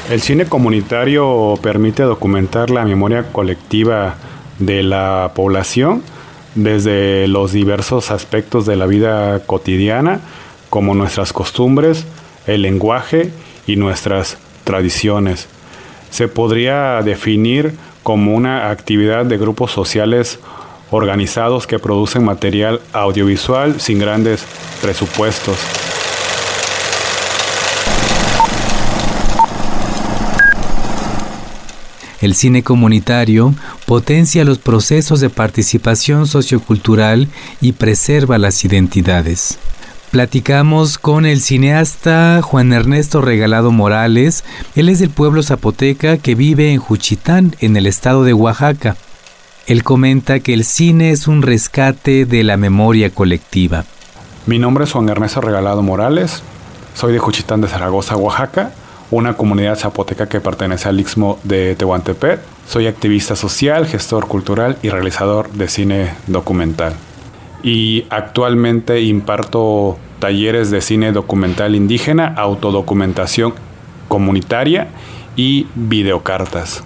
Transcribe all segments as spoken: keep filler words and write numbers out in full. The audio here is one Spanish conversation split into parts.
El cine comunitario permite documentar la memoria colectiva de la población desde los diversos aspectos de la vida cotidiana, como nuestras costumbres, el lenguaje y nuestras tradiciones. Se podría definir como una actividad de grupos sociales organizados que producen material audiovisual sin grandes presupuestos. El cine comunitario potencia los procesos de participación sociocultural y preserva las identidades. Platicamos con el cineasta Juan Ernesto Regalado Morales. Él es del pueblo zapoteca que vive en Juchitán, en el estado de Oaxaca. Él comenta que el cine es un rescate de la memoria colectiva. Mi nombre es Juan Ernesto Regalado Morales. Soy de Juchitán de Zaragoza, Oaxaca, una comunidad zapoteca que pertenece al Istmo de Tehuantepec. Soy activista social, gestor cultural y realizador de cine documental. Y actualmente imparto talleres de cine documental indígena, autodocumentación comunitaria y videocartas.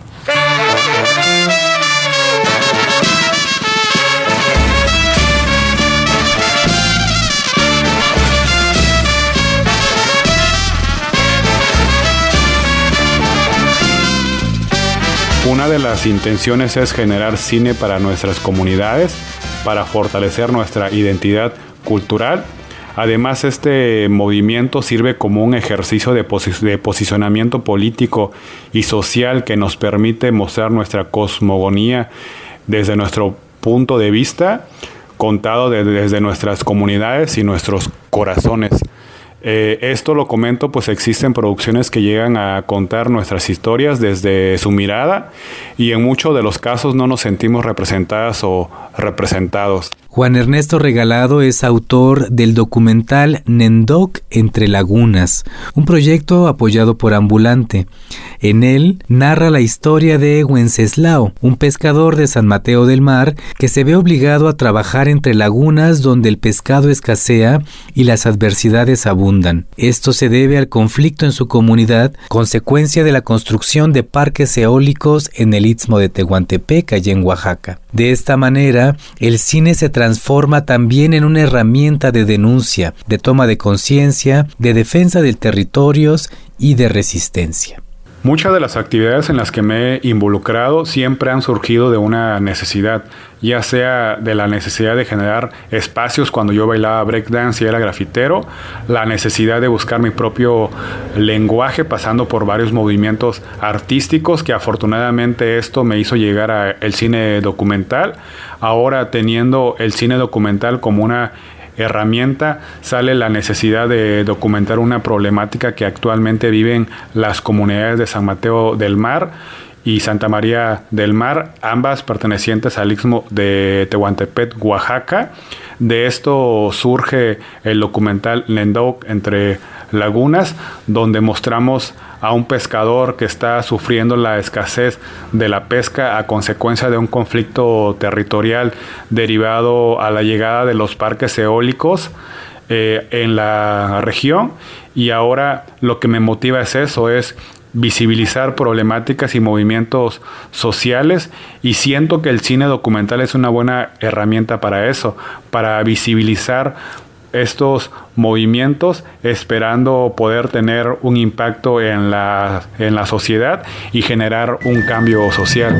Una de las intenciones es generar cine para nuestras comunidades, para fortalecer nuestra identidad cultural. Además, este movimiento sirve como un ejercicio de, posi- de posicionamiento político y social que nos permite mostrar nuestra cosmogonía desde nuestro punto de vista, contado de, desde nuestras comunidades y nuestros corazones. Eh, esto lo comento, pues existen producciones que llegan a contar nuestras historias desde su mirada y en muchos de los casos no nos sentimos representadas o representados. Juan Ernesto Regalado es autor del documental Nendoc Entre Lagunas, un proyecto apoyado por Ambulante. En él narra la historia de Wenceslao, un pescador de San Mateo del Mar que se ve obligado a trabajar entre lagunas donde el pescado escasea y las adversidades abundan. Esto se debe al conflicto en su comunidad, consecuencia de la construcción de parques eólicos en el Istmo de Tehuantepec, allá en Oaxaca. De esta manera, el cine se transforma también en una herramienta de denuncia, de toma de conciencia, de defensa de territorios y de resistencia. Muchas de las actividades en las que me he involucrado siempre han surgido de una necesidad, ya sea de la necesidad de generar espacios cuando yo bailaba breakdance y era grafitero, la necesidad de buscar mi propio lenguaje pasando por varios movimientos artísticos que afortunadamente esto me hizo llegar al cine documental. Ahora teniendo el cine documental como una herramienta, sale la necesidad de documentar una problemática que actualmente viven las comunidades de San Mateo del Mar y Santa María del Mar, ambas pertenecientes al Istmo de Tehuantepec, Oaxaca. De esto surge el documental Nendoc Entre Lagunas, donde mostramos a un pescador que está sufriendo la escasez de la pesca a consecuencia de un conflicto territorial derivado a la llegada de los parques eólicos eh, en la región. Y ahora lo que me motiva es eso, es visibilizar problemáticas y movimientos sociales, y siento que el cine documental es una buena herramienta para eso, para visibilizar estos movimientos, esperando poder tener un impacto en la, en la sociedad y generar un cambio social.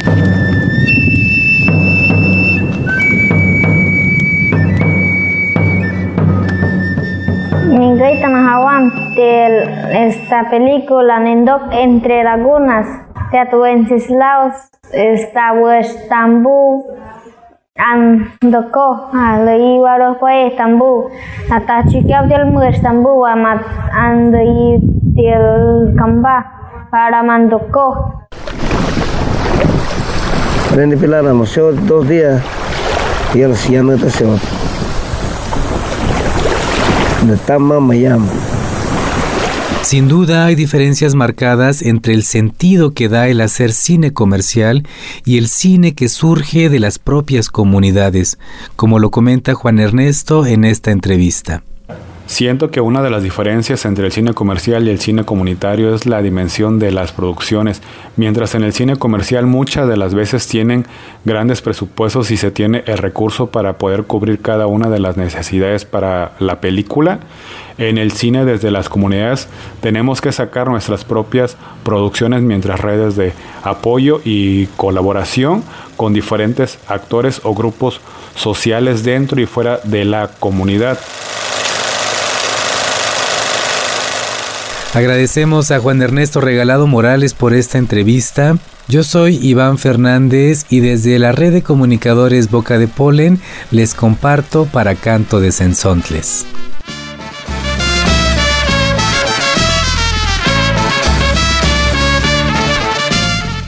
Me encanta Mahawan de esta película Nendoc Entre Lagunas. Teatro Wenceslao está Estambul. Andoko, alai waro koe Istanbul. Ata chikap del mu Istanbul amat andai del kamba para mandoko. Ren Pilar museo dos días y al siguiente museo. De Tama Mayam. Sin duda hay diferencias marcadas entre el sentido que da el hacer cine comercial y el cine que surge de las propias comunidades, como lo comenta Juan Ernesto en esta entrevista. Siento que una de las diferencias entre el cine comercial y el cine comunitario es la dimensión de las producciones. Mientras en el cine comercial muchas de las veces tienen grandes presupuestos y se tiene el recurso para poder cubrir cada una de las necesidades para la película, en el cine desde las comunidades tenemos que sacar nuestras propias producciones mientras redes de apoyo y colaboración con diferentes actores o grupos sociales dentro y fuera de la comunidad. Agradecemos a Juan Ernesto Regalado Morales por esta entrevista. Yo soy Iván Fernández y desde la red de comunicadores Boca de Polen les comparto para Canto de Cenzontles.